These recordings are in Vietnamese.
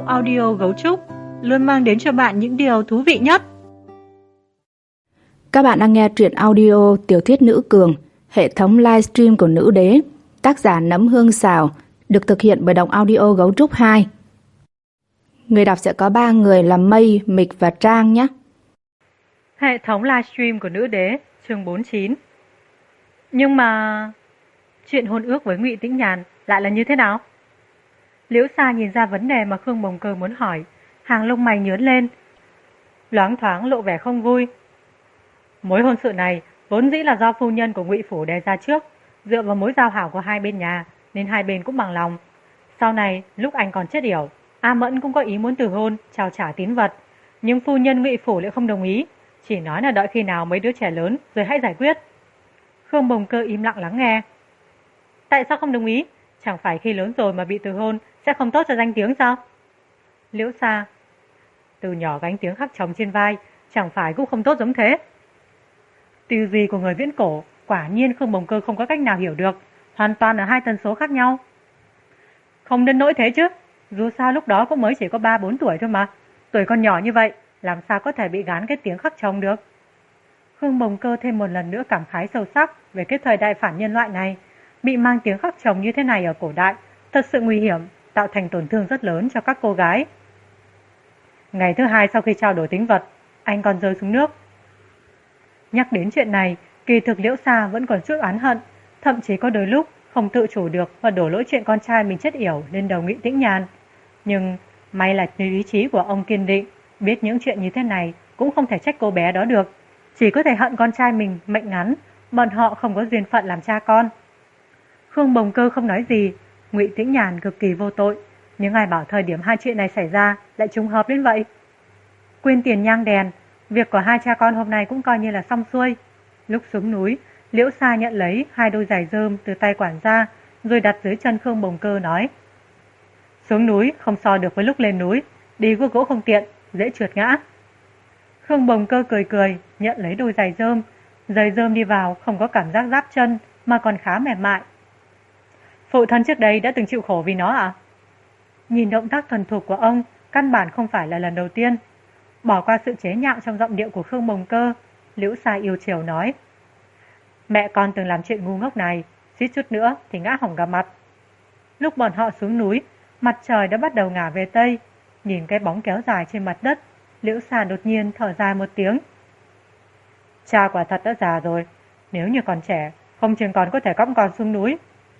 Bộ audio Gấu Trúc luôn mang đến cho bạn những điều thú vị nhất. Các bạn đang nghe truyện audio Tiểu thuyết Nữ Cường, hệ thống livestream của Nữ Đế, tác giả Nấm Hương Xào, được thực hiện bởi Đọc Audio Gấu Trúc 2. Người đọc sẽ có 3 người là Mây, Mịch và Trang nhé. Hệ thống livestream của Nữ Đế, chương 49. Nhưng mà chuyện hôn ước với Ngụy Tĩnh Nhàn lại là như thế nào? Liễu Sa nhìn ra vấn đề mà Khương Bồng Cơ muốn hỏi, hàng lông mày nhướng lên, loáng thoáng lộ vẻ không vui. Mối hôn sự này vốn dĩ là do phu nhân của Ngụy phủ đề ra trước, dựa vào mối giao hảo của hai bên nhà nên hai bên cũng bằng lòng. Sau này lúc anh còn chết yểu, A Mẫn cũng có ý muốn từ hôn, trao trả tín vật, nhưng phu nhân Ngụy phủ lại không đồng ý, chỉ nói là đợi khi nào mấy đứa trẻ lớn rồi hãy giải quyết. Khương Bồng Cơ im lặng lắng nghe. Tại sao không đồng ý? Chẳng phải khi lớn rồi mà bị từ hôn sẽ không tốt cho danh tiếng sao? Liễu Sa: từ nhỏ gánh tiếng khắc chồng trên vai, chẳng phải cũng không tốt giống thế. Tư duy của người viễn cổ quả nhiên Khương Bồng Cơ không có cách nào hiểu được, hoàn toàn ở hai tần số khác nhau. Không đến nỗi thế chứ, dù sao lúc đó cũng mới chỉ có 3-4 tuổi thôi mà, tuổi còn nhỏ như vậy, làm sao có thể bị gán cái tiếng khắc chồng được. Khương Bồng Cơ thêm một lần nữa cảm khái sâu sắc về cái thời đại phản nhân loại này. Bị mang tiếng khắc chồng như thế này ở cổ đại thật sự nguy hiểm, tạo thành tổn thương rất lớn cho các cô gái. Ngày thứ hai sau khi trao đổi tín vật, anh còn rơi xuống nước. Nhắc đến chuyện này, kỳ thực Liễu Sa vẫn còn chút oán hận, thậm chí có đôi lúc không tự chủ được và đổ lỗi chuyện con trai mình chết yểu lên đầu Ngụy Tĩnh Nhàn. Nhưng may là ý chí của ông kiên định, biết những chuyện như thế này cũng không thể trách cô bé đó được, chỉ có thể hận con trai mình mệnh ngắn, bọn họ không có duyên phận làm cha con. Khương Bồng Cơ không nói gì, Ngụy Tĩnh Nhàn cực kỳ vô tội, nhưng ai bảo thời điểm hai chuyện này xảy ra lại trùng hợp đến vậy. Quên tiền nhang đèn, việc của hai cha con hôm nay cũng coi như là xong xuôi. Lúc xuống núi, Liễu Sa nhận lấy 2 đôi giày rơm từ tay quản gia, rồi đặt dưới chân Khương Bồng Cơ nói: xuống núi không so được với lúc lên núi, đi guốc gỗ không tiện, dễ trượt ngã. Khương Bồng Cơ cười cười, nhận lấy đôi giày rơm đi vào không có cảm giác giáp chân mà còn khá mềm mại. Phụ thân trước đây đã từng chịu khổ vì nó à? Nhìn động tác thuần thục của ông, căn bản không phải là lần đầu tiên. Bỏ qua sự chế nhạo trong giọng điệu của Khương Bồng Cơ, Liễu Sa yêu chiều nói: mẹ con từng làm chuyện ngu ngốc này, suýt chút nữa thì ngã hỏng cả mặt. Lúc bọn họ xuống núi, mặt trời đã bắt đầu ngả về tây. Nhìn cái bóng kéo dài trên mặt đất, Liễu Sa đột nhiên thở dài một tiếng. Cha quả thật đã già rồi, nếu như còn trẻ, không chừng còn có thể cõng con xuống núi.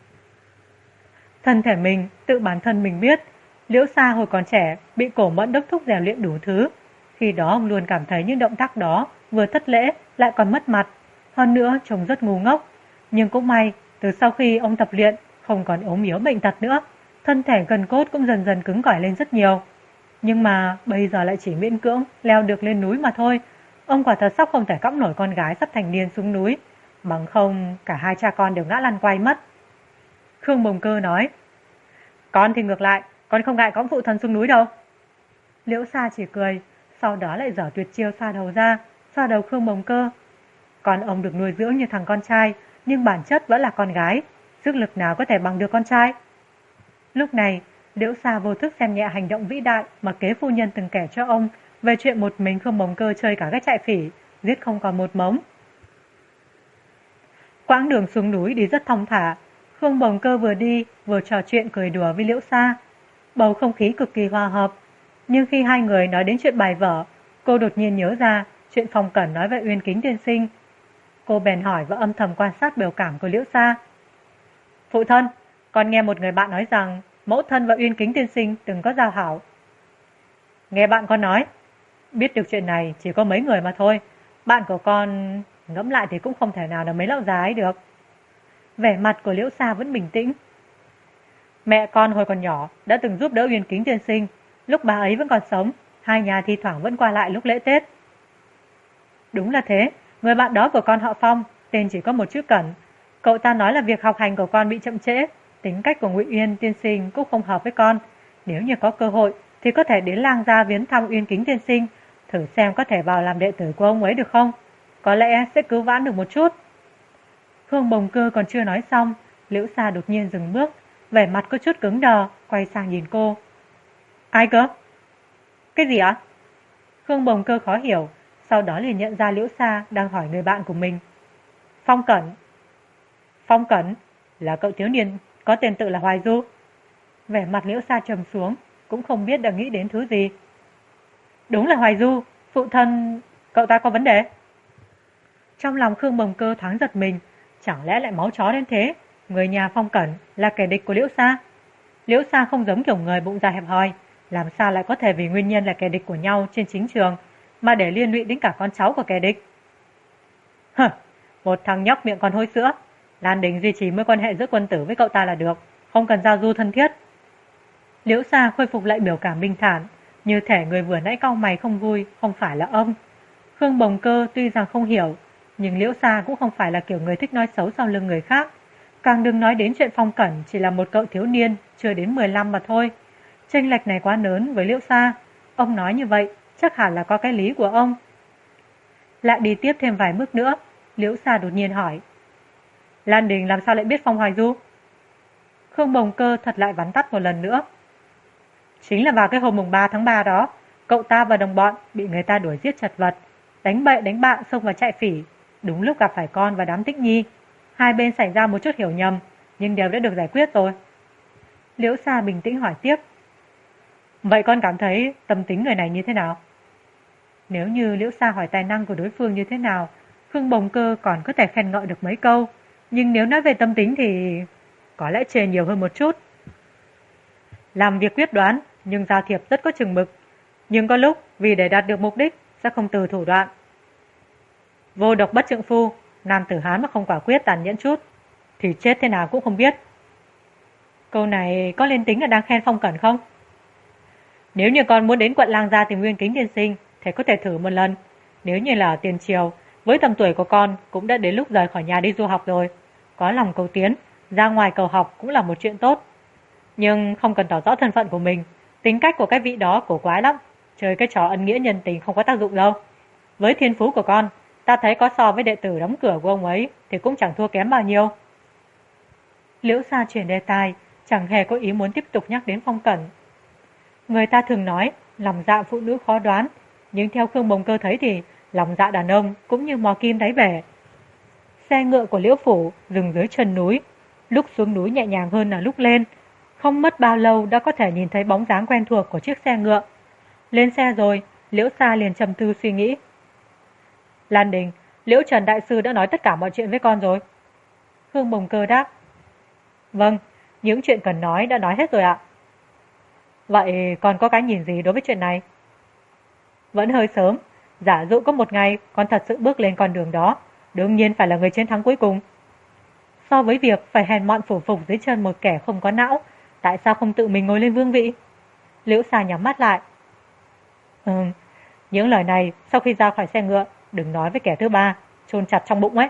Thân thể mình, tự bản thân mình biết, Liễu Sa hồi còn trẻ bị Cổ Mẫn đốc thúc rèn luyện đủ thứ. Khi đó ông luôn cảm thấy những động tác đó vừa thất lễ lại còn mất mặt, hơn nữa trông rất ngu ngốc. Nhưng cũng may, từ sau khi ông tập luyện, không còn ốm yếu bệnh tật nữa, thân thể gân cốt cũng dần dần cứng cỏi lên rất nhiều. Nhưng mà bây giờ lại chỉ miễn cưỡng leo được lên núi mà thôi. Ông quả thật sắp không thể cõng nổi con gái sắp thành niên xuống núi, bằng không cả hai cha con đều ngã lăn quay mất. Khương Bồng Cơ nói: con thì ngược lại, con không ngại cõng phụ thân xuống núi đâu. Liễu Sa chỉ cười, sau đó lại giở tuyệt chiêu xoa đầu ra, xoa đầu Khương Bồng Cơ. Con ông được nuôi dưỡng như thằng con trai, nhưng bản chất vẫn là con gái, sức lực nào có thể bằng được con trai. Lúc này, Liễu Sa vô thức xem nhẹ hành động vĩ đại mà kế phu nhân từng kể cho ông về chuyện một mình Khương Bồng Cơ chơi cả cái trại phỉ, giết không còn một mống. Quãng đường xuống núi đi rất thong thả, Khương Bồng Cơ vừa đi vừa trò chuyện cười đùa với Liễu Sa. Bầu không khí cực kỳ hòa hợp. Nhưng khi hai người nói đến chuyện bài vở, cô đột nhiên nhớ ra chuyện Phong Cẩn nói về Uyên Kính tiên sinh. Cô bèn hỏi và âm thầm quan sát biểu cảm của Liễu Sa. Phụ thân, con nghe một người bạn nói rằng mẫu thân và Uyên Kính tiên sinh từng có giao hảo. Nghe bạn con nói, biết được chuyện này chỉ có mấy người mà thôi. Bạn của con ngẫm lại thì cũng không thể nào là mấy lão già ấy được. Vẻ mặt của Liễu Sa vẫn bình tĩnh. Mẹ con hồi còn nhỏ đã từng giúp đỡ Uyên Kính tiên sinh. Lúc bà ấy vẫn còn sống, hai nhà thi thoảng vẫn qua lại lúc lễ Tết. Đúng là thế, người bạn đó của con họ Phong, tên chỉ có một chữ Cẩn. Cậu ta nói là việc học hành của con bị chậm trễ, tính cách của Ngụy Uyên tiên sinh cũng không hợp với con. Nếu như có cơ hội thì có thể đến Lang Gia viếng thăm Uyên Kính tiên sinh, thử xem có thể vào làm đệ tử của ông ấy được không? Có lẽ sẽ cứu vãn được một chút. Khương Bồng Cơ còn chưa nói xong, Liễu Sa đột nhiên dừng bước, vẻ mặt có chút cứng đờ, quay sang nhìn cô. Ai cơ? Cái gì ạ? Khương Bồng Cơ khó hiểu, sau đó liền nhận ra Liễu Sa đang hỏi người bạn của mình. Phong Cẩn. Phong Cẩn là cậu thiếu niên có tên tự là Hoài Du. Vẻ mặt Liễu Sa trầm xuống, cũng không biết đang nghĩ đến thứ gì. Đúng là Hoài Du, phụ thân cậu ta có vấn đề. Trong lòng Khương Bồng Cơ thoáng giật mình, chẳng lẽ lại máu chó đến thế? Người nhà Phong Cẩn là kẻ địch của Liễu Sa. Liễu Sa không giống kiểu người bụng dạ hẹp hòi, làm sao lại có thể vì nguyên nhân là kẻ địch của nhau trên chính trường mà để liên lụy đến cả con cháu của kẻ địch. Hừ, một thằng nhóc miệng còn hôi sữa. Lan Đình duy trì mối quan hệ giữa quân tử với cậu ta là được, không cần giao du thân thiết. Liễu Sa khôi phục lại biểu cảm bình thản, như thể người vừa nãy cau mày không vui không phải là ông. Khương Bồng Cơ tuy rằng không hiểu, nhưng Liễu Sa cũng không phải là kiểu người thích nói xấu sau lưng người khác. Càng đừng nói đến chuyện Phong Cẩn chỉ là một cậu thiếu niên chưa đến 15 mà thôi. Chênh lệch này quá lớn với Liễu Sa. Ông nói như vậy chắc hẳn là có cái lý của ông. Lại đi tiếp thêm vài bước nữa, Liễu Sa đột nhiên hỏi. Lan Đình làm sao lại biết Phong Hoài Du? Khương Bồng Cơ thật lại vắn tắt một lần nữa. Chính là vào cái hôm mùng 3 tháng 3 đó, cậu ta và đồng bọn bị người ta đuổi giết chật vật, đánh bậy đánh bạn xông vào trại phỉ. Đúng lúc gặp phải con và đám Tích Nhi. Hai bên xảy ra một chút hiểu nhầm, nhưng đều đã được giải quyết rồi. Liễu Sa bình tĩnh hỏi tiếp. Vậy con cảm thấy tâm tính người này như thế nào? Nếu như Liễu Sa hỏi tài năng của đối phương như thế nào, Khương Bồng Cơ còn có thể khen ngợi được mấy câu. Nhưng nếu nói về tâm tính thì có lẽ chê nhiều hơn một chút. Làm việc quyết đoán, nhưng giao thiệp rất có chừng mực. Nhưng có lúc vì để đạt được mục đích sẽ không từ thủ đoạn. Vô độc bất trượng phu, nam tử Hán mà không quả quyết tàn nhẫn chút thì chết thế nào cũng không biết. Câu này có lên tính là đang khen Phong Cẩn không? Nếu như con muốn đến quận Lang Gia tìm Nguyên Kính tiên sinh thì có thể thử một lần. Nếu như là ở tiền triều, với tầm tuổi của con cũng đã đến lúc rời khỏi nhà đi du học rồi. Có lòng cầu tiến, ra ngoài cầu học cũng là một chuyện tốt. Nhưng không cần tỏ rõ thân phận của mình. Tính cách của cái vị đó cổ quái lắm. Chơi cái trò ân nghĩa nhân tình không có tác dụng đâu. Với thiên phú của con, ta thấy có so với đệ tử đóng cửa của ông ấy thì cũng chẳng thua kém bao nhiêu. Liễu Sa chuyển đề tài, chẳng hề có ý muốn tiếp tục nhắc đến Phong Cẩn. Người ta thường nói lòng dạ phụ nữ khó đoán, nhưng theo Khương Bồng Cơ thấy thì lòng dạ đàn ông cũng như mò kim đáy bể. Xe ngựa của Liễu Phủ dừng dưới chân núi, lúc xuống núi nhẹ nhàng hơn là lúc lên. Không mất bao lâu đã có thể nhìn thấy bóng dáng quen thuộc của chiếc xe ngựa. Lên xe rồi, Liễu Sa liền trầm tư suy nghĩ. Lan Đình, Liễu Trần Đại Sư đã nói tất cả mọi chuyện với con rồi. Khương Bồng Cơ đáp. Vâng, những chuyện cần nói đã nói hết rồi ạ. Vậy còn có cái nhìn gì đối với chuyện này? Vẫn hơi sớm, giả dụ có một ngày con thật sự bước lên con đường đó, đương nhiên phải là người chiến thắng cuối cùng. So với việc phải hèn mọn phủ phục dưới chân một kẻ không có não, tại sao không tự mình ngồi lên vương vị? Liễu Sa nhắm mắt lại. Những lời này sau khi ra khỏi xe ngựa đừng nói với kẻ thứ ba, chôn chặt trong bụng ấy.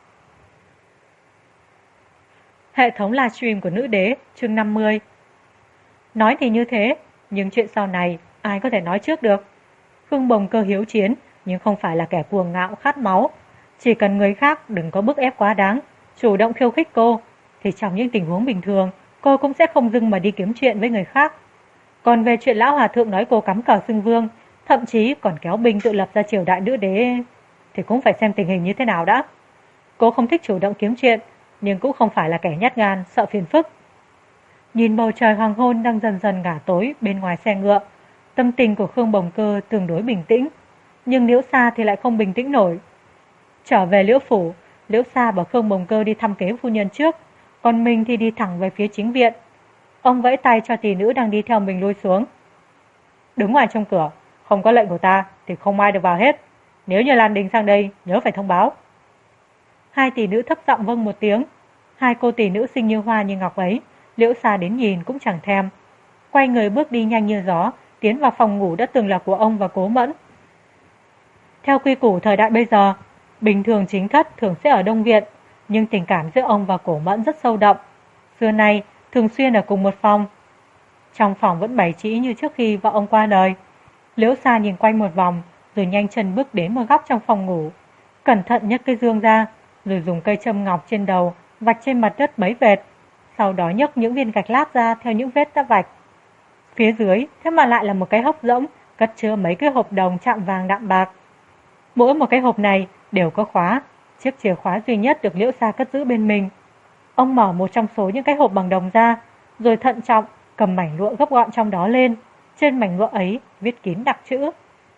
Hệ thống livestream của Nữ Đế, chương 50. Nói thì như thế, nhưng chuyện sau này ai có thể nói trước được. Khương Bồng Cơ hiếu chiến, nhưng không phải là kẻ cuồng ngạo khát máu. Chỉ cần người khác đừng có bức ép quá đáng, chủ động khiêu khích cô, thì trong những tình huống bình thường, cô cũng sẽ không dưng mà đi kiếm chuyện với người khác. Còn về chuyện lão hòa thượng nói cô cắm cờ xưng vương, thậm chí còn kéo binh tự lập ra triều đại Nữ Đế, thì cũng phải xem tình hình như thế nào đã. Cô không thích chủ động kiếm chuyện, nhưng cũng không phải là kẻ nhát gan, sợ phiền phức. Nhìn bầu trời hoàng hôn đang dần dần ngả tối bên ngoài xe ngựa, tâm tình của Khương Bồng Cơ tương đối bình tĩnh, nhưng Liễu Sa thì lại không bình tĩnh nổi. Trở về Liễu Phủ, Liễu Sa bảo Khương Bồng Cơ đi thăm kế phu nhân trước, còn mình thì đi thẳng về phía chính viện. Ông vẫy tay cho tỷ nữ đang đi theo mình lui xuống. Đứng ngoài trong cửa, không có lệnh của ta thì không ai được vào hết. Nếu như Lan Đình sang đây, nhớ phải thông báo. Hai tỷ nữ thấp giọng vâng một tiếng. Hai cô tỷ nữ xinh như hoa như ngọc ấy, Liễu Sa đến nhìn cũng chẳng thèm. Quay người bước đi nhanh như gió, tiến vào phòng ngủ đã từng là của ông và Cố Mẫn. Theo quy củ thời đại bây giờ, bình thường chính thất thường sẽ ở Đông Viện, nhưng tình cảm giữa ông và Cố Mẫn rất sâu đậm. Xưa nay, thường xuyên ở cùng một phòng. Trong phòng vẫn bày trĩ như trước khi vợ ông qua đời. Liễu Sa nhìn quanh một vòng, rồi nhanh chân bước đến một góc trong phòng ngủ. Cẩn thận nhấc cái dương ra, rồi dùng cây châm ngọc trên đầu, vạch trên mặt đất mấy vệt. Sau đó nhấc những viên gạch lát ra theo những vết đã vạch. Phía dưới thế mà lại là một cái hốc rỗng, cất chứa mấy cái hộp đồng chạm vàng đạm bạc. Mỗi một cái hộp này đều có khóa, chiếc chìa khóa duy nhất được Liễu Sa cất giữ bên mình. Ông mở một trong số những cái hộp bằng đồng ra, rồi thận trọng cầm mảnh lụa gấp gọn trong đó lên. Trên mảnh lụa ấy viết kín đặc chữ.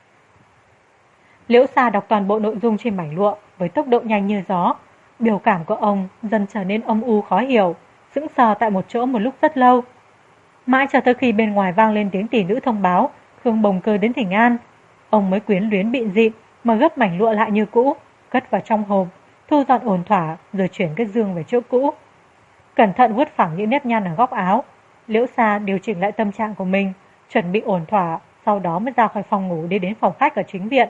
Liễu Sa đọc toàn bộ nội dung trên mảnh lụa với tốc độ nhanh như gió. Biểu cảm của ông dần trở nên âm u khó hiểu, sững sờ tại một chỗ một lúc rất lâu. Mãi cho tới khi bên ngoài vang lên tiếng tỷ nữ thông báo Khương Bồng Cơ đến thỉnh an, ông mới quyến luyến bịn dịn mà gấp mảnh lụa lại như cũ, cất vào trong hộp, thu dọn ổn thỏa rồi chuyển cái giường về chỗ cũ. Cẩn thận vuốt phẳng những nếp nhăn ở góc áo, Liễu Sa điều chỉnh lại tâm trạng của mình, chuẩn bị ổn thỏa, sau đó mới ra khỏi phòng ngủ đi đến phòng khách ở chính viện.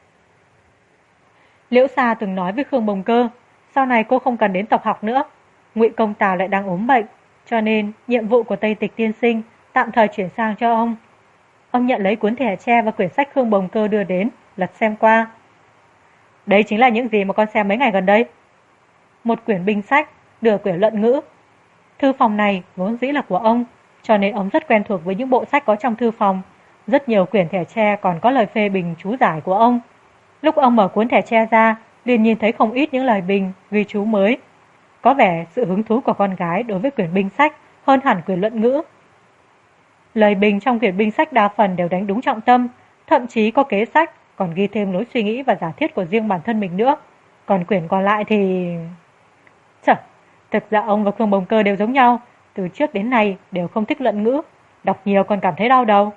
Liễu Sa từng nói với Khương Bồng Cơ, sau này cô không cần đến tập học nữa. Ngụy Công Tào lại đang ốm bệnh, cho nên nhiệm vụ của Tây Tịch tiên sinh tạm thời chuyển sang cho ông. Ông nhận lấy cuốn thẻ tre và quyển sách Khương Bồng Cơ đưa đến, lật xem qua. Đấy chính là những gì mà con xem mấy ngày gần đây. Một quyển binh sách, nửa quyển luận ngữ. Thư phòng này vốn dĩ là của ông, cho nên ông rất quen thuộc với những bộ sách có trong thư phòng. Rất nhiều quyển thẻ tre còn có lời phê bình chú giải của ông. Lúc ông mở cuốn thẻ tre ra, liền nhìn thấy không ít những lời bình, ghi chú mới. Có vẻ sự hứng thú của con gái đối với quyển binh sách hơn hẳn quyển luận ngữ. Lời bình trong quyển binh sách đa phần đều đánh đúng trọng tâm, thậm chí có kế sách, còn ghi thêm lối suy nghĩ và giả thiết của riêng bản thân mình nữa. Còn quyển còn lại thì... thực ra ông và Khương Bồng Cơ đều giống nhau, từ trước đến nay đều không thích luận ngữ, đọc nhiều còn cảm thấy đau đầu.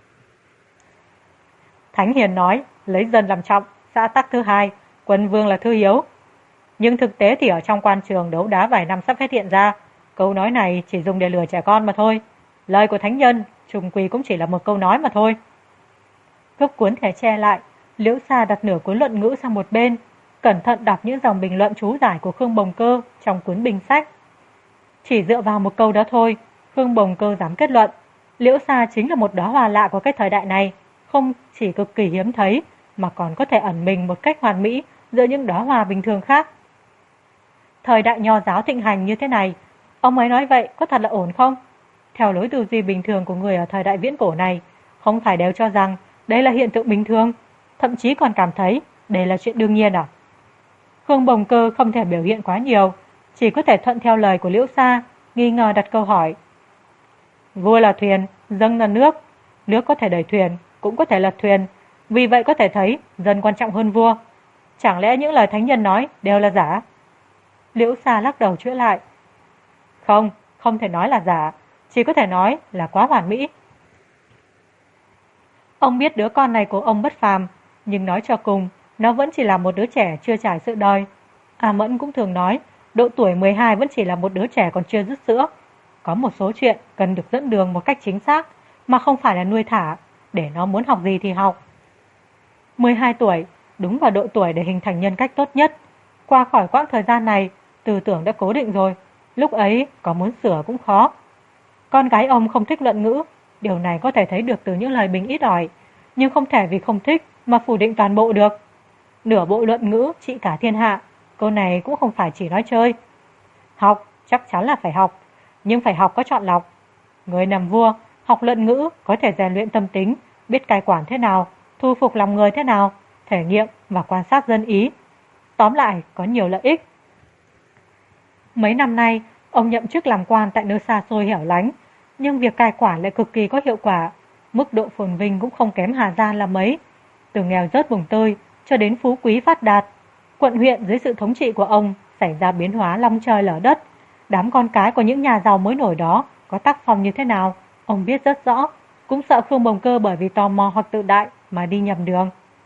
Thánh Hiền nói, lấy dân làm trọng, xã tắc thứ hai, quân vương là thứ yếu. Nhưng thực tế thì ở trong quan trường đấu đá vài năm sắp phát hiện ra, câu nói này chỉ dùng để lừa trẻ con mà thôi. Lời của thánh nhân, trùng quy cũng chỉ là một câu nói mà thôi. Gấp cuốn thẻ tre lại, Liễu Sa đặt nửa cuốn luận ngữ sang một bên, cẩn thận đọc những dòng bình luận chú giải của Khương Bồng Cơ trong cuốn binh sách. Chỉ dựa vào một câu đó thôi, Khương Bồng Cơ dám kết luận, Liễu Sa chính là một đóa hoa lạ của cái thời đại này, không chỉ cực kỳ hiếm thấy, mà còn có thể ẩn mình một cách hoàn mỹ giữa những đóa hoa bình thường khác. Thời đại nho giáo thịnh hành như thế này, ông ấy nói vậy có thật là ổn không? Theo lối tư duy bình thường của người ở thời đại viễn cổ này, không phải đều cho rằng đây là hiện tượng bình thường, thậm chí còn cảm thấy đây là chuyện đương nhiên à? Khương Bồng Cơ không thể biểu hiện quá nhiều, chỉ có thể thuận theo lời của Liễu Sa, nghi ngờ đặt câu hỏi. Vua là thuyền, dân là nước, nước có thể đẩy thuyền, cũng có thể lật thuyền, vì vậy có thể thấy dân quan trọng hơn vua. Chẳng lẽ những lời thánh nhân nói đều là giả? Liễu Sa lắc đầu chữa lại. Không thể nói là giả, chỉ có thể nói là quá hoàn mỹ. Ông biết đứa con này của ông bất phàm, nhưng nói cho cùng, nó vẫn chỉ là một đứa trẻ chưa trải sự đời. A Mẫn cũng thường nói, độ tuổi 12 vẫn chỉ là một đứa trẻ còn chưa dứt sữa. Có một số chuyện cần được dẫn đường một cách chính xác, mà không phải là nuôi thả, để nó muốn học gì thì học. 12 tuổi, đúng vào độ tuổi để hình thành nhân cách tốt nhất. Qua khỏi quãng thời gian này, tư tưởng đã cố định rồi, lúc ấy có muốn sửa cũng khó. Con gái ông không thích luận ngữ, điều này có thể thấy được từ những lời bình ít ỏi, nhưng không thể vì không thích mà phủ định toàn bộ được. Nửa bộ luận ngữ trị cả thiên hạ, câu này cũng không phải chỉ nói chơi. Học chắc chắn là phải học, nhưng phải học có chọn lọc. Người làm vua, học luận ngữ có thể rèn luyện tâm tính, biết cai quản thế nào, thu phục lòng người thế nào, thể nghiệm và quan sát dân ý. Tóm lại, có nhiều lợi ích. Mấy năm nay, ông nhậm chức làm quan tại nơi xa xôi hẻo lánh, nhưng việc cai quản lại cực kỳ có hiệu quả, mức độ phồn vinh cũng không kém Hà Giang là mấy. Từ nghèo rớt vùng tơi cho đến phú quý phát đạt, quận huyện dưới sự thống trị của ông xảy ra biến hóa long trời lở đất. Đám con cái của những nhà giàu mới nổi đó có tác phong như thế nào, ông biết rất rõ, cũng sợ Khương Bồng Cơ bởi vì tò mò hoặc tự đại mà đi nhầm đường.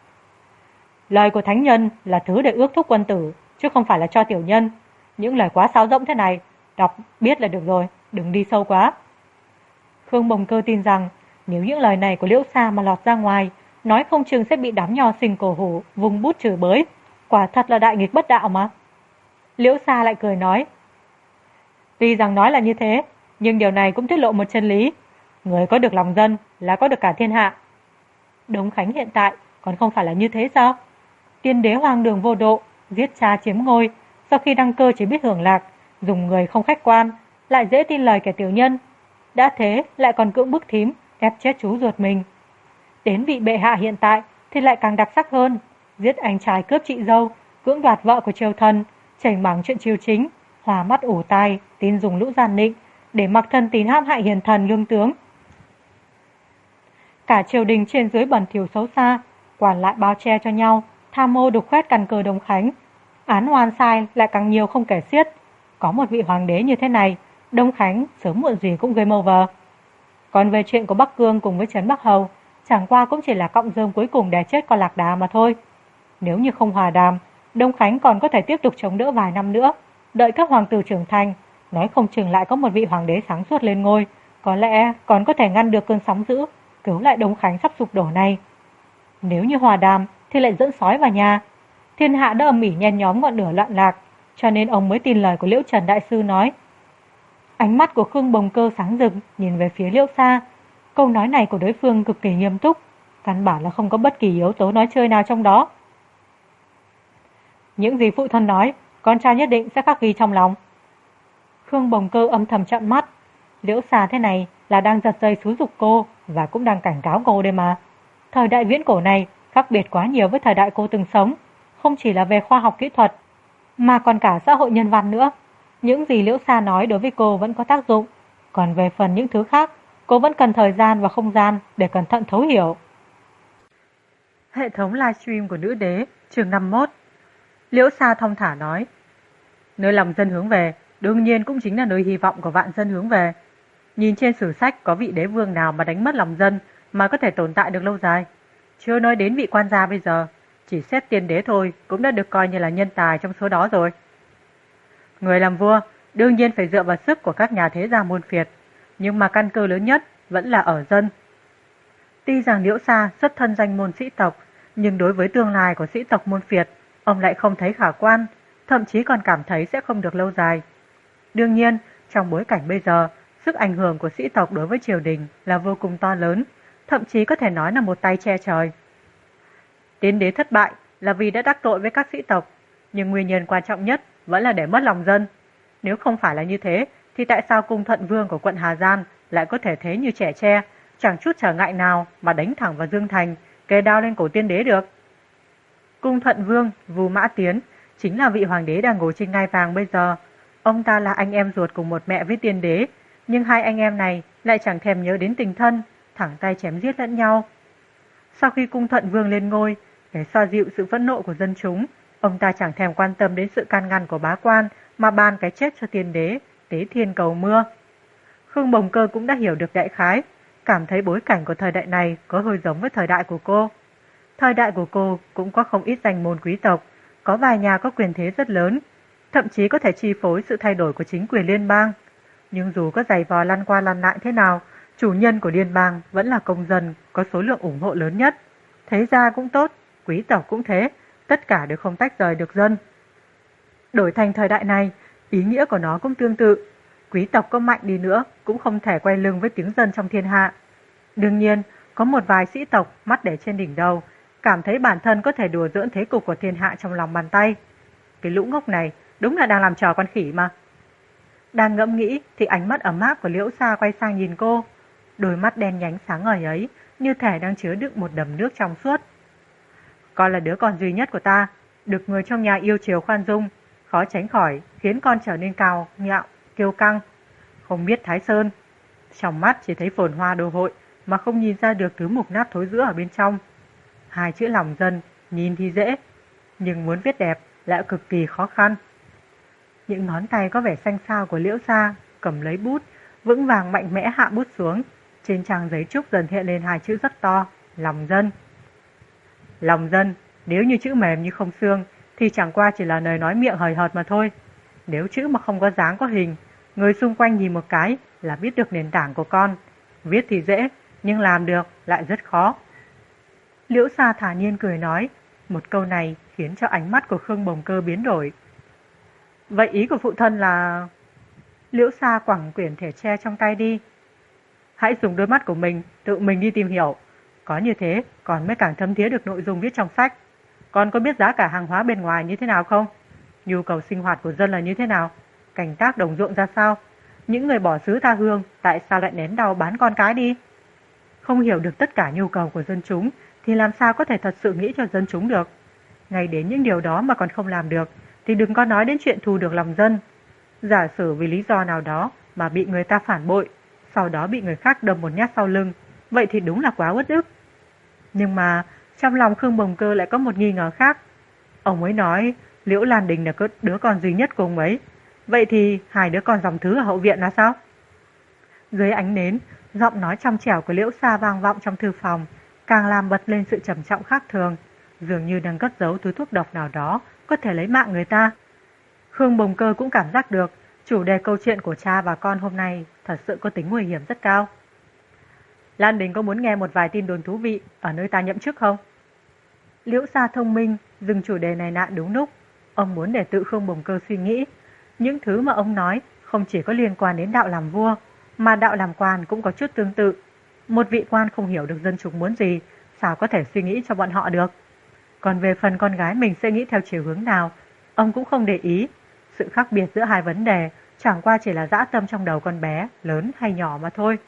Lời của thánh nhân là thứ để ước thúc quân tử, chứ không phải là cho tiểu nhân. Những lời quá sáo rỗng thế này, đọc biết là được rồi, đừng đi sâu quá. Khương Bồng Cơ tin rằng nếu những lời này của Liễu Sa mà lọt ra ngoài, nói không chừng sẽ bị đám nho sinh cổ hủ vùng bút chửi bới. Quả thật là đại nghịch bất đạo mà. Liễu Sa lại cười nói, tuy rằng nói là như thế, nhưng điều này cũng tiết lộ một chân lý. Người có được lòng dân là có được cả thiên hạ. Đống Khánh hiện tại còn không phải là như thế sao? Tiên đế hoang đường vô độ, giết cha chiếm ngôi, sau khi đăng cơ chỉ biết hưởng lạc, dùng người không khách quan, lại dễ tin lời kẻ tiểu nhân. Đã thế lại còn cưỡng bức thím, ép chết chú ruột mình. Đến vị bệ hạ hiện tại thì lại càng đặc sắc hơn, giết anh trai cướp chị dâu, cưỡng đoạt vợ của triều thần, chảy mảng chuyện triều chính, hòa mắt ủ tai, tin dùng lũ gian nịnh để mặc thân tín hãm hại hiền thần lương tướng. Cả triều đình trên dưới bẩn thỉu xấu xa, quản lại bao che cho nhau, tham mô đục khoét căn cơ Đông Khánh, án oan sai lại càng nhiều không kể xiết. Có một vị hoàng đế như thế này, Đông Khánh sớm muộn gì cũng game over. Còn về chuyện của Bắc Cương cùng với Trấn Bắc Hầu, chẳng qua cũng chỉ là cọng rơm cuối cùng để chết con lạc đà mà thôi. Nếu như không hòa đàm, Đông Khánh còn có thể tiếp tục chống đỡ vài năm nữa, đợi các hoàng tử trưởng thành, nói không chừng lại có một vị hoàng đế sáng suốt lên ngôi, có lẽ còn có thể ngăn được cơn sóng dữ, cứu lại Đông Khánh sắp sụp đổ này. Nếu như hòa đàm thì lại dẫn sói vào nhà. Thiên hạ đã ầm ĩ nhen nhóm ngọn lửa loạn lạc, cho nên ông mới tin lời của Liễu Trần đại sư nói. Ánh mắt của Khương Bồng Cơ sáng rực nhìn về phía Liễu Sa. Câu nói này của đối phương cực kỳ nghiêm túc, căn bản là không có bất kỳ yếu tố nói chơi nào trong đó. Những gì phụ thân nói, con trai nhất định sẽ khắc ghi trong lòng. Khương Bồng Cơ âm thầm trợn mắt. Liễu Sa thế này là đang giật dây xúi giục cô và cũng đang cảnh cáo cô đây mà. Thời đại viễn cổ này khác biệt quá nhiều với thời đại cô từng sống, không chỉ là về khoa học kỹ thuật, mà còn cả xã hội nhân văn nữa. Những gì Liễu Sa nói đối với cô vẫn có tác dụng, còn về phần những thứ khác, cô vẫn cần thời gian và không gian để cẩn thận thấu hiểu. Hệ thống livestream của nữ đế, chương 51. Liễu Sa thong thả nói, nơi lòng dân hướng về, đương nhiên cũng chính là nơi hy vọng của vạn dân hướng về. Nhìn trên sử sách có vị đế vương nào mà đánh mất lòng dân mà có thể tồn tại được lâu dài. Chưa nói đến vị quan gia bây giờ, chỉ xét tiên đế thôi cũng đã được coi như là nhân tài trong số đó rồi. Người làm vua đương nhiên phải dựa vào sức của các nhà thế gia môn phiệt, nhưng mà căn cơ lớn nhất vẫn là ở dân. Tuy rằng Liễu Sa xuất thân danh môn sĩ tộc, nhưng đối với tương lai của sĩ tộc môn phiệt, ông lại không thấy khả quan, thậm chí còn cảm thấy sẽ không được lâu dài. Đương nhiên, trong bối cảnh bây giờ, sức ảnh hưởng của sĩ tộc đối với triều đình là vô cùng to lớn, thậm chí có thể nói là một tay che trời. Tiên đế thất bại là vì đã đắc tội với các sĩ tộc, nhưng nguyên nhân quan trọng nhất vẫn là để mất lòng dân. Nếu không phải là như thế, thì tại sao cung Thuận Vương của quận Hà Giang lại có thể thế như trẻ tre, chẳng chút trở ngại nào mà đánh thẳng vào Dương Thành, kề đao lên cổ tiên đế được? Cung Thuận Vương, Vu Mã Tiến, chính là vị hoàng đế đang ngồi trên ngai vàng bây giờ. Ông ta là anh em ruột cùng một mẹ với tiên đế, nhưng hai anh em này lại chẳng thèm nhớ đến tình thân, thẳng tay chém giết lẫn nhau. Sau khi Cung Thuận Vương lên ngôi, để xoa dịu sự phẫn nộ của dân chúng, ông ta chẳng thèm quan tâm đến sự can ngăn của bá quan mà ban cái chết cho tiên đế, tế thiên cầu mưa. Khương Bồng Cơ cũng đã hiểu được đại khái, cảm thấy bối cảnh của thời đại này có hơi giống với thời đại của cô. Thời đại của cô cũng có không ít danh môn quý tộc, có vài nhà có quyền thế rất lớn, thậm chí có thể chi phối sự thay đổi của chính quyền liên bang. Nhưng dù có giày vò lăn qua lăn lại thế nào, chủ nhân của liên bang vẫn là công dân có số lượng ủng hộ lớn nhất. Thế gia cũng tốt, quý tộc cũng thế, tất cả đều không tách rời được dân. Đổi thành thời đại này, ý nghĩa của nó cũng tương tự. Quý tộc có mạnh đi nữa cũng không thể quay lưng với tiếng dân trong thiên hạ. Đương nhiên, có một vài sĩ tộc mắt để trên đỉnh đầu, cảm thấy bản thân có thể đùa giỡn thế cục của thiên hạ trong lòng bàn tay. Cái lũ ngốc này đúng là đang làm trò con khỉ mà. Đang ngẫm nghĩ thì ánh mắt ấm áp của Liễu Sa quay sang nhìn cô. Đôi mắt đen nhánh sáng ngời ấy như thể đang chứa đựng một đầm nước trong suốt. Con là đứa con duy nhất của ta, được người trong nhà yêu chiều khoan dung, khó tránh khỏi khiến con trở nên cao ngạo, kiêu căng, không biết thái sơn. Trong mắt chỉ thấy phồn hoa đô hội mà không nhìn ra được thứ mục nát thối rữa ở bên trong. Hai chữ lòng dân nhìn thì dễ, nhưng muốn viết đẹp lại cực kỳ khó khăn. Những ngón tay có vẻ xanh xao của Liễu Sa cầm lấy bút, vững vàng mạnh mẽ hạ bút xuống. Trên trang giấy trúc dần hiện lên hai chữ rất to, lòng dân. Lòng dân, nếu như chữ mềm như không xương thì chẳng qua chỉ là lời nói miệng hời hợt mà thôi. Nếu chữ mà không có dáng có hình, người xung quanh nhìn một cái là biết được nền tảng của con. Viết thì dễ, nhưng làm được lại rất khó. Liễu Sa thản nhiên cười nói, một câu này khiến cho ánh mắt của Khương Bồng Cơ biến đổi. Vậy ý của phụ thân là... Liễu Sa quẳng quyển thẻ tre trong tay đi. Hãy dùng đôi mắt của mình, tự mình đi tìm hiểu. Có như thế, con mới càng thấm thía được nội dung viết trong sách. Con có biết giá cả hàng hóa bên ngoài như thế nào không? Nhu cầu sinh hoạt của dân là như thế nào? Canh tác đồng ruộng ra sao? Những người bỏ xứ tha hương, tại sao lại nén đau bán con cái đi? Không hiểu được tất cả nhu cầu của dân chúng thì làm sao có thể thật sự nghĩ cho dân chúng được. Ngay đến những điều đó mà còn không làm được thì đừng có nói đến chuyện thu được lòng dân. Giả sử vì lý do nào đó mà bị người ta phản bội, sau đó bị người khác đâm một nhát sau lưng, vậy thì đúng là quá uất ức. Nhưng mà trong lòng Khương Bồng Cơ lại có một nghi ngờ khác. Ông ấy nói Liễu Lan Đình là đứa con duy nhất của ông ấy. Vậy thì hai đứa con dòng thứ ở hậu viện là sao? Dưới ánh nến, giọng nói trong trẻo của Liễu Sa vang vọng trong thư phòng, càng làm bật lên sự trầm trọng khác thường, dường như đang cất giấu túi thuốc độc nào đó có thể lấy mạng người ta. Khương Bồng Cơ cũng cảm giác được chủ đề câu chuyện của cha và con hôm nay thật sự có tính nguy hiểm rất cao. Lan Đình có muốn nghe một vài tin đồn thú vị ở nơi ta nhậm chức không? Liễu Sa thông minh, dừng chủ đề này lại đúng lúc. Ông muốn để tự Khương Bồng Cơ suy nghĩ. Những thứ mà ông nói không chỉ có liên quan đến đạo làm vua, mà đạo làm quan cũng có chút tương tự. Một vị quan không hiểu được dân chúng muốn gì, sao có thể suy nghĩ cho bọn họ được. Còn về phần con gái mình sẽ nghĩ theo chiều hướng nào, ông cũng không để ý. Sự khác biệt giữa hai vấn đề chẳng qua chỉ là dã tâm trong đầu con bé, lớn hay nhỏ mà thôi.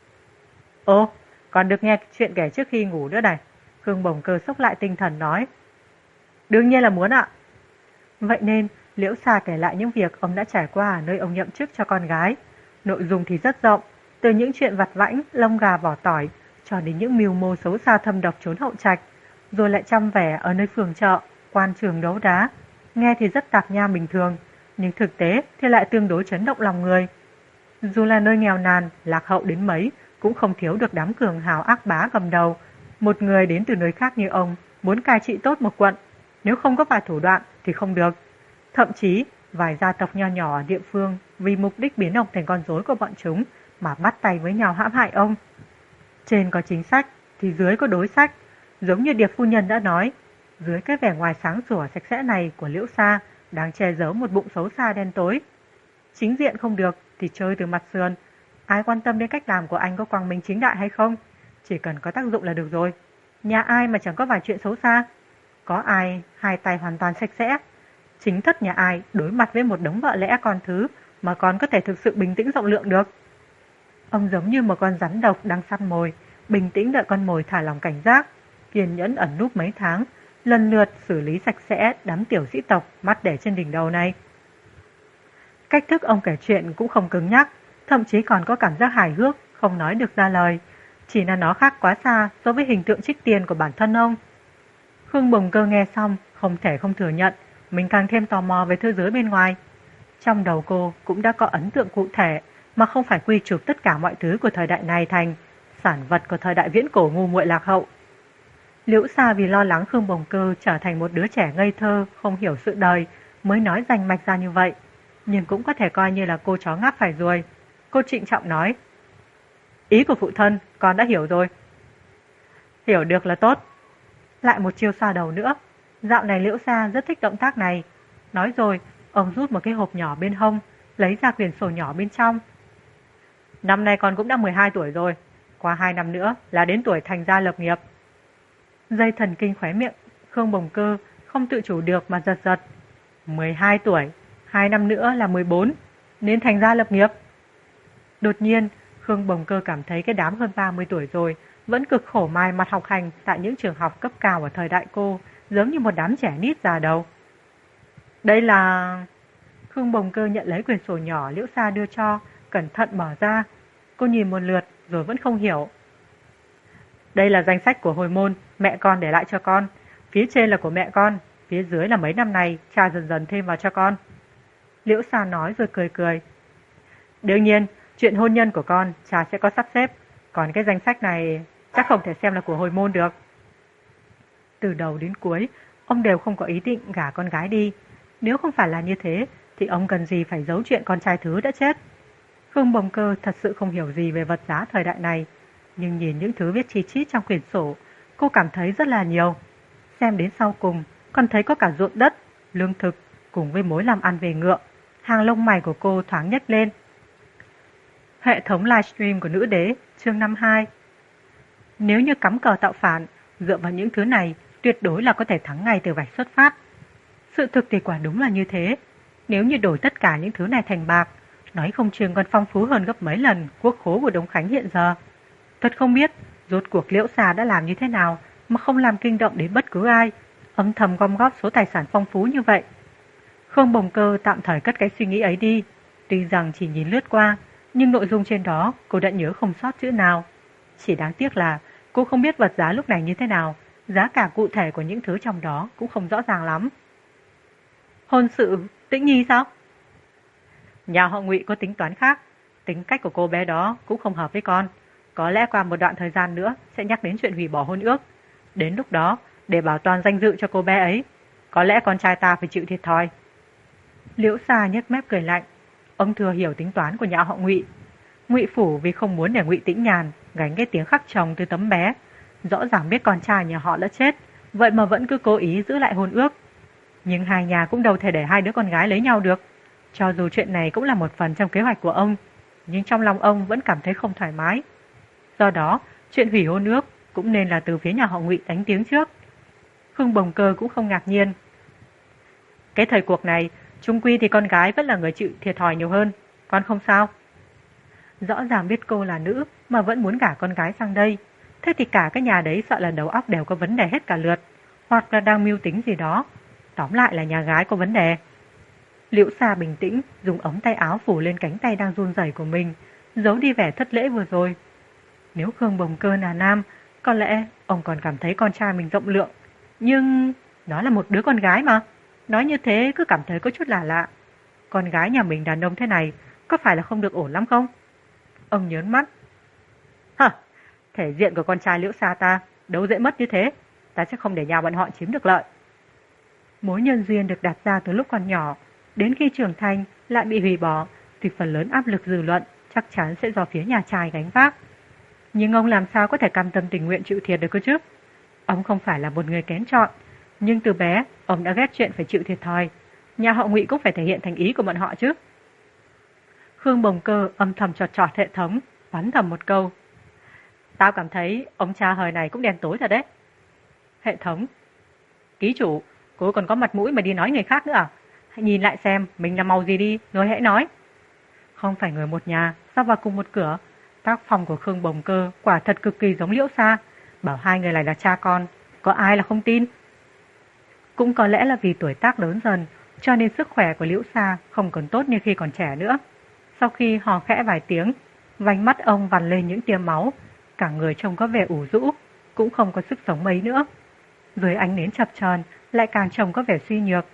Ồ, còn được nghe chuyện kể trước khi ngủ nữa này. Khương Bồng Cơ sốc lại tinh thần nói. Đương nhiên là muốn ạ. Vậy nên, Liễu Sa kể lại những việc ông đã trải qua ở nơi ông nhậm chức cho con gái. Nội dung thì rất rộng, từ những chuyện vặt vãnh, lông gà vỏ tỏi, cho đến những mưu mô xấu xa thâm độc trốn hậu trạch, rồi lại chăm vẻ ở nơi phường chợ, quan trường đấu đá. Nghe thì rất tạp nham bình thường, nhưng thực tế thì lại tương đối chấn động lòng người. Dù là nơi nghèo nàn, lạc hậu đến mấy, cũng không thiếu được đám cường hào ác bá cầm đầu. Một người đến từ nơi khác như ông muốn cai trị tốt một quận, nếu không có vài thủ đoạn thì không được. Thậm chí, vài gia tộc nho nhỏ ở địa phương vì mục đích biến ông thành con rối của bọn chúng mà bắt tay với nhau hãm hại ông. Trên có chính sách thì dưới có đối sách, giống như Điệp phu nhân đã nói, dưới cái vẻ ngoài sáng sủa sạch sẽ này của Liễu Sa đang che giấu một bụng xấu xa đen tối. Chính diện không được thì chơi từ mặt sườn, ai quan tâm đến cách làm của anh có quang minh chính đại hay không, chỉ cần có tác dụng là được rồi. Nhà ai mà chẳng có vài chuyện xấu xa, có ai hai tay hoàn toàn sạch sẽ. Chính thất nhà ai đối mặt với một đống vợ lẽ con thứ mà còn có thể thực sự bình tĩnh rộng lượng được. Ông giống như một con rắn độc đang săn mồi, bình tĩnh đợi con mồi thả lòng cảnh giác, kiên nhẫn ẩn núp mấy tháng, lần lượt xử lý sạch sẽ đám tiểu sĩ tộc mắt để trên đỉnh đầu này. Cách thức ông kể chuyện cũng không cứng nhắc, thậm chí còn có cảm giác hài hước, không nói được ra lời. Chỉ là nó khác quá xa so với hình tượng trích tiền của bản thân ông. Khương Bồng Cơ nghe xong, không thể không thừa nhận, mình càng thêm tò mò về thế giới bên ngoài. Trong đầu cô cũng đã có ấn tượng cụ thể, mà không phải quy chụp tất cả mọi thứ của thời đại này thành sản vật của thời đại viễn cổ ngu muội lạc hậu. Liễu Sa vì lo lắng Khương Bồng Cơ trở thành một đứa trẻ ngây thơ, không hiểu sự đời, mới nói rành mạch ra như vậy. Nhưng cũng có thể coi như là cô chó ngáp phải ruồi. Cô trịnh trọng nói, ý của phụ thân, con đã hiểu rồi. Hiểu được là tốt. Lại một chiêu xoa đầu nữa. Dạo này Liễu Sa rất thích động tác này. Nói rồi, ông rút một cái hộp nhỏ bên hông, lấy ra quyển sổ nhỏ bên trong. Năm nay con cũng đã 12 tuổi rồi. Qua 2 năm nữa là đến tuổi thành gia lập nghiệp. Dây thần kinh khóe miệng Khương Bồng Cơ không tự chủ được mà giật giật. 12 tuổi, 2 năm nữa là 14, nên thành gia lập nghiệp. Đột nhiên, Khương Bồng Cơ cảm thấy cái đám hơn 30 tuổi rồi vẫn cực khổ mài mặt học hành tại những trường học cấp cao ở thời đại cô, giống như một đám trẻ nít già đầu. Đây là... Khương Bồng Cơ nhận lấy quyển sổ nhỏ Liễu Sa đưa cho, cẩn thận mở ra. Cô nhìn một lượt rồi vẫn không hiểu. Đây là danh sách của hồi môn mẹ con để lại cho con. Phía trên là của mẹ con, phía dưới là mấy năm này cha dần dần thêm vào cho con. Liễu Sa nói rồi cười cười. Đương nhiên, chuyện hôn nhân của con cha sẽ có sắp xếp, còn cái danh sách này chắc không thể xem là của hồi môn được. Từ đầu đến cuối, ông đều không có ý định gả con gái đi. Nếu không phải là như thế, thì ông cần gì phải giấu chuyện con trai thứ đã chết. Khương Bồng Cơ thật sự không hiểu gì về vật giá thời đại này, nhưng nhìn những thứ viết chi chít trong quyển sổ, cô cảm thấy rất là nhiều. Xem đến sau cùng, còn thấy có cả ruộng đất, lương thực, cùng với mối làm ăn về ngựa. Hàng lông mày của cô thoáng nhếch lên. Hệ thống livestream của nữ đế, chương 52. Nếu như cắm cờ tạo phản, dựa vào những thứ này, tuyệt đối là có thể thắng ngay từ vạch xuất phát. Sự thực thì quả đúng là như thế. Nếu như đổi tất cả những thứ này thành bạc, nói không chừng còn phong phú hơn gấp mấy lần quốc khố của Đông Khánh hiện giờ. Thật không biết, Rốt cuộc Liễu Xà đã làm như thế nào mà không làm kinh động đến bất cứ ai, âm thầm gom góp số tài sản phong phú như vậy? Khương Bồng Cơ tạm thời cất cái suy nghĩ ấy đi, tuy rằng chỉ nhìn lướt qua, nhưng nội dung trên đó cô đã nhớ không sót chữ nào. Chỉ đáng tiếc là cô không biết vật giá lúc này như thế nào, giá cả cụ thể của những thứ trong đó cũng không rõ ràng lắm. Hôn sự Tĩnh Nhi sao? Nhà họ Ngụy có tính toán khác, tính cách của cô bé đó cũng không hợp với con. Có lẽ qua một đoạn thời gian nữa sẽ nhắc đến chuyện hủy bỏ hôn ước. Đến lúc đó, để bảo toàn danh dự cho cô bé ấy, có lẽ con trai ta phải chịu thiệt thòi. Liễu Sa nhếch mép cười lạnh. Ông thừa hiểu tính toán của nhà họ Ngụy. Ngụy phủ vì không muốn để Ngụy Tĩnh Nhàn gánh cái tiếng khắc chồng từ tấm bé, rõ ràng biết con trai nhà họ đã chết, vậy mà vẫn cứ cố ý giữ lại hôn ước. Nhưng hai nhà cũng đâu thể để hai đứa con gái lấy nhau được. Cho dù chuyện này cũng là một phần trong kế hoạch của ông, nhưng trong lòng ông vẫn cảm thấy không thoải mái. Do đó, chuyện hủy hôn ước cũng nên là từ phía nhà họ Ngụy đánh tiếng trước. Khương Bồng Cơ cũng không ngạc nhiên. Cái thời cuộc này, chung quy thì con gái vẫn là người chịu thiệt thòi nhiều hơn, con không sao. Rõ ràng biết cô là nữ mà vẫn muốn gả con gái sang đây, thế thì cả cái nhà đấy sợ là đầu óc đều có vấn đề hết cả lượt, hoặc là đang mưu tính gì đó. Tóm lại là nhà gái có vấn đề. Liễu Sa bình tĩnh dùng ống tay áo phủ lên cánh tay đang run rẩy của mình, giấu đi vẻ thất lễ vừa rồi. Nếu Khương Bồng Cơ là nam, có lẽ ông còn cảm thấy con trai mình rộng lượng, nhưng nó là một đứa con gái mà. Nói như thế cứ cảm thấy có chút lạ lạ. Con gái nhà mình đàn ông thế này, có phải là không được ổn lắm không? Ông nhớn mắt. Hả, thể diện của con trai Liễu Sa ta đâu dễ mất như thế. Ta sẽ không để nhà bọn họ chiếm được lợi. Mối nhân duyên được đặt ra từ lúc còn nhỏ, đến khi trưởng thành lại bị hủy bỏ, thì phần lớn áp lực dư luận chắc chắn sẽ do phía nhà trai gánh vác. Nhưng ông làm sao có thể cam tâm tình nguyện chịu thiệt được cơ chứ? Ông không phải là một người kén chọn, nhưng từ bé ông đã ghét chuyện phải chịu thiệt thòi. Nhà họ Ngụy cũng phải thể hiện thành ý của bọn họ chứ. Khương Bồng Cơ âm thầm chọt chọt hệ thống, bắn thầm một câu. Tao cảm thấy ông cha hời này cũng đen tối thật đấy. Hệ thống. Ký chủ, cô còn có mặt mũi mà đi nói người khác nữa à? Hãy nhìn lại xem mình là màu gì đi, rồi hãy nói. Không phải người một nhà, sao vào cùng một cửa? Tác phong của Khương Bồng Cơ quả thật cực kỳ giống Liễu Sa. Bảo hai người này là cha con, có ai là không tin? Cũng có lẽ là vì tuổi tác lớn dần, cho nên sức khỏe của Liễu Sa không còn tốt như khi còn trẻ nữa. Sau khi hò khẽ vài tiếng, vành mắt ông vằn lên những tia máu, cả người trông có vẻ ủ rũ, cũng không có sức sống mấy nữa. Dưới ánh nến chập chờn lại càng trông có vẻ suy nhược.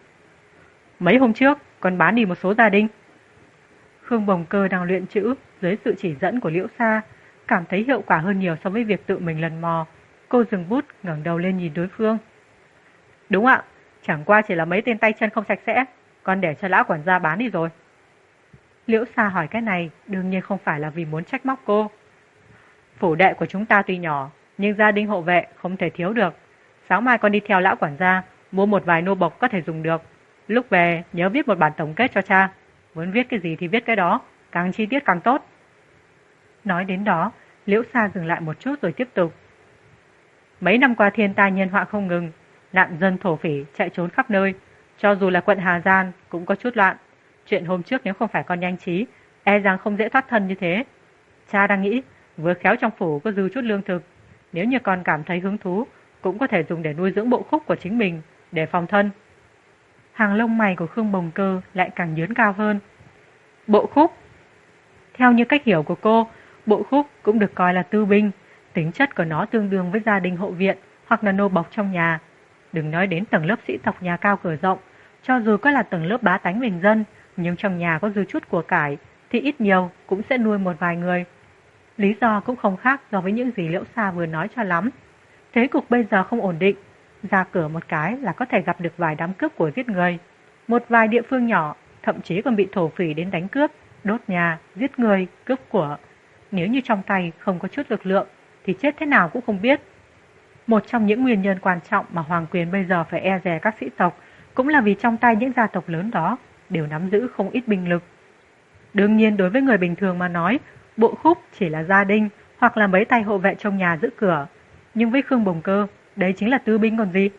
Mấy hôm trước, còn bán đi một số gia đình. Khương Bồng Cơ đang luyện chữ dưới sự chỉ dẫn của Liễu Sa, cảm thấy hiệu quả hơn nhiều so với việc tự mình lần mò. Cô dừng bút, ngẩng đầu lên nhìn đối phương. Đúng ạ, chẳng qua chỉ là mấy tên tay chân không sạch sẽ, còn để cho lão quản gia bán đi rồi. Liễu Sa hỏi cái này đương nhiên không phải là vì muốn trách móc cô. Phủ đệ của chúng ta tuy nhỏ, nhưng gia đình hộ vệ không thể thiếu được. Sáng mai con đi theo lão quản gia, mua một vài nô bộc có thể dùng được. Lúc về nhớ viết một bản tổng kết cho cha. Muốn viết cái gì thì viết cái đó, càng chi tiết càng tốt. Nói đến đó, Liễu Sa dừng lại một chút rồi tiếp tục. Mấy năm qua thiên tai nhân họa không ngừng, nạn dân thổ phỉ chạy trốn khắp nơi. Cho dù là quận Hà Giang cũng có chút loạn. Chuyện hôm trước nếu không phải con nhanh trí, e rằng không dễ thoát thân như thế. Cha đang nghĩ, vừa khéo trong phủ có dư chút lương thực. Nếu như con cảm thấy hứng thú, cũng có thể dùng để nuôi dưỡng bộ khúc của chính mình, để phòng thân. Hàng lông mày của Khương Bồng Cơ lại càng nhướng cao hơn. Bộ khúc. Theo như cách hiểu của cô, bộ khúc cũng được coi là tư binh. Tính chất của nó tương đương với gia đình hộ viện hoặc là nô bộc trong nhà. Đừng nói đến tầng lớp sĩ tộc nhà cao cửa rộng, cho dù có là tầng lớp bá tánh bình dân, nhưng trong nhà có dư chút của cải thì ít nhiều cũng sẽ nuôi một vài người. Lý do cũng không khác so với những gì Liễu Sa vừa nói cho lắm. Thế cục bây giờ không ổn định, ra cửa một cái là có thể gặp được vài đám cướp của giết người. Một vài địa phương nhỏ thậm chí còn bị thổ phỉ đến đánh cướp, đốt nhà, giết người, cướp của. Nếu như trong tay không có chút lực lượng thì chết thế nào cũng không biết. Một trong những nguyên nhân quan trọng mà hoàng quyền bây giờ phải e dè các sĩ tộc cũng là vì trong tay những gia tộc lớn đó đều nắm giữ không ít binh lực. Đương nhiên đối với người bình thường mà nói, bộ khúc chỉ là gia đình hoặc là mấy tay hộ vệ trong nhà giữ cửa. Nhưng với Khương Bồng Cơ, đấy chính là tư binh còn gì.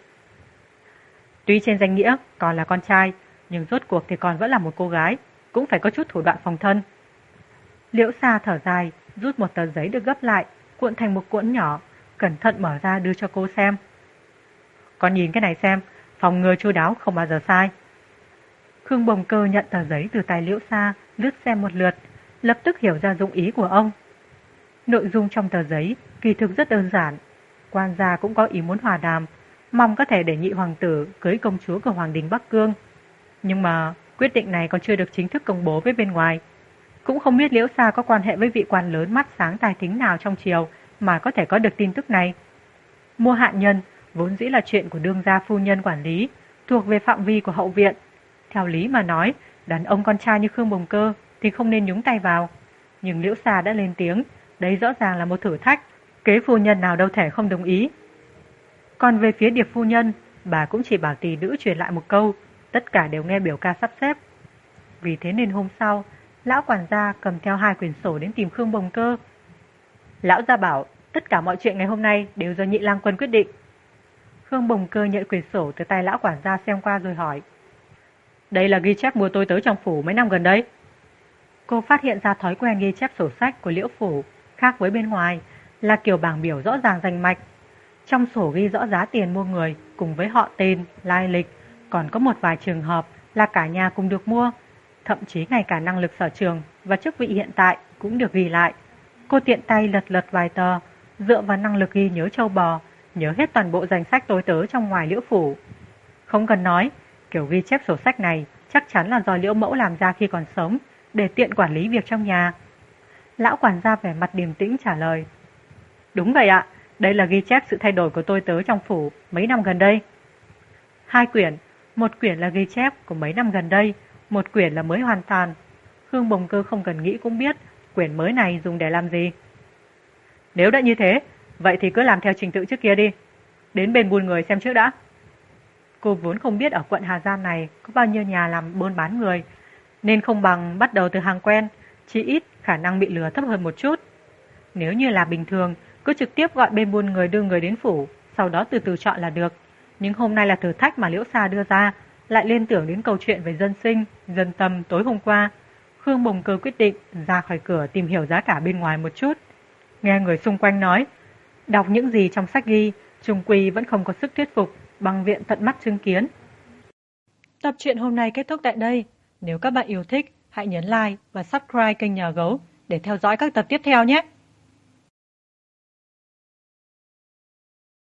Tuy trên danh nghĩa còn là con trai, nhưng rốt cuộc thì còn vẫn là một cô gái, cũng phải có chút thủ đoạn phòng thân. Liễu Sa thở dài, rút một tờ giấy được gấp lại, cuộn thành một cuộn nhỏ, cẩn thận mở ra đưa cho cô xem. Con nhìn cái này xem, phòng ngừa chu đáo không bao giờ sai. Khương Bồng Cơ nhận tờ giấy từ tay Liễu Sa, lướt xem một lượt, lập tức hiểu ra dụng ý của ông. Nội dung trong tờ giấy kỳ thực rất đơn giản. Quan gia cũng có ý muốn hòa đàm, mong có thể để nhị hoàng tử cưới công chúa của Hoàng đình Bắc Cương. Nhưng mà quyết định này còn chưa được chính thức công bố với bên ngoài. Cũng không biết Liễu Sa có quan hệ với vị quan lớn mắt sáng tài thính nào trong triều mà có thể có được tin tức này. Mua hạ nhân vốn dĩ là chuyện của đương gia phu nhân quản lý, thuộc về phạm vi của hậu viện. Theo lý mà nói, đàn ông con trai như Khương Bồng Cơ thì không nên nhúng tay vào. Nhưng Liễu Sa đã lên tiếng, đấy rõ ràng là một thử thách, kế phu nhân nào đâu thể không đồng ý. Còn về phía Điệp phu nhân, bà cũng chỉ bảo tỳ nữ truyền lại một câu, tất cả đều nghe biểu ca sắp xếp. Vì thế nên hôm sau, lão quản gia cầm theo 2 quyển sổ đến tìm Khương Bồng Cơ. Lão gia bảo, tất cả mọi chuyện ngày hôm nay đều do Nhị lang quân quyết định. Khương Bồng Cơ nhận quyển sổ từ tay lão quản gia xem qua rồi hỏi. Đây là ghi chép mua tôi tới trong phủ mấy năm gần đây. Cô phát hiện ra thói quen ghi chép sổ sách của Liễu phủ khác với bên ngoài, là kiểu bảng biểu rõ ràng rành mạch. Trong sổ ghi rõ giá tiền mua người cùng với họ tên, lai lịch, còn có một vài trường hợp là cả nhà cùng được mua. Thậm chí ngay cả năng lực sở trường và chức vị hiện tại cũng được ghi lại. Cô tiện tay lật vài tờ, dựa vào năng lực ghi nhớ châu bò, nhớ hết toàn bộ danh sách tôi tớ trong ngoài Liễu phủ. Không cần nói, kiểu ghi chép sổ sách này chắc chắn là do Liễu mẫu làm ra khi còn sống, để tiện quản lý việc trong nhà. Lão quản gia vẻ mặt điềm tĩnh trả lời. Đúng vậy ạ, đây là ghi chép sự thay đổi của tôi tớ trong phủ mấy năm gần đây. 2 quyển, một quyển là ghi chép của mấy năm gần đây, một quyển là mới hoàn toàn. Khương Bồng Cơ không cần nghĩ cũng biết quyển mới này dùng để làm gì. Nếu đã như thế, vậy thì cứ làm theo trình tự trước kia đi. Đến bên buôn người xem trước đã. Cô vốn không biết ở quận Hà Giang này có bao nhiêu nhà làm buôn bán người, nên không bằng bắt đầu từ hàng quen, chỉ ít khả năng bị lừa thấp hơn một chút. Nếu như là bình thường, cứ trực tiếp gọi bên buôn người đưa người đến phủ, sau đó từ từ chọn là được. Nhưng hôm nay là thử thách mà Liễu Sa đưa ra, lại liên tưởng đến câu chuyện về dân sinh, dân tâm tối hôm qua. Khương Bồng Cơ quyết định ra khỏi cửa tìm hiểu giá cả bên ngoài một chút. Nghe người xung quanh nói, đọc những gì trong sách ghi, chung quy vẫn không có sức thuyết phục bằng viện tận mắt chứng kiến. Tập truyện hôm nay kết thúc tại đây. Nếu các bạn yêu thích, hãy nhấn like và subscribe kênh Nhà Gấu để theo dõi các tập tiếp theo nhé.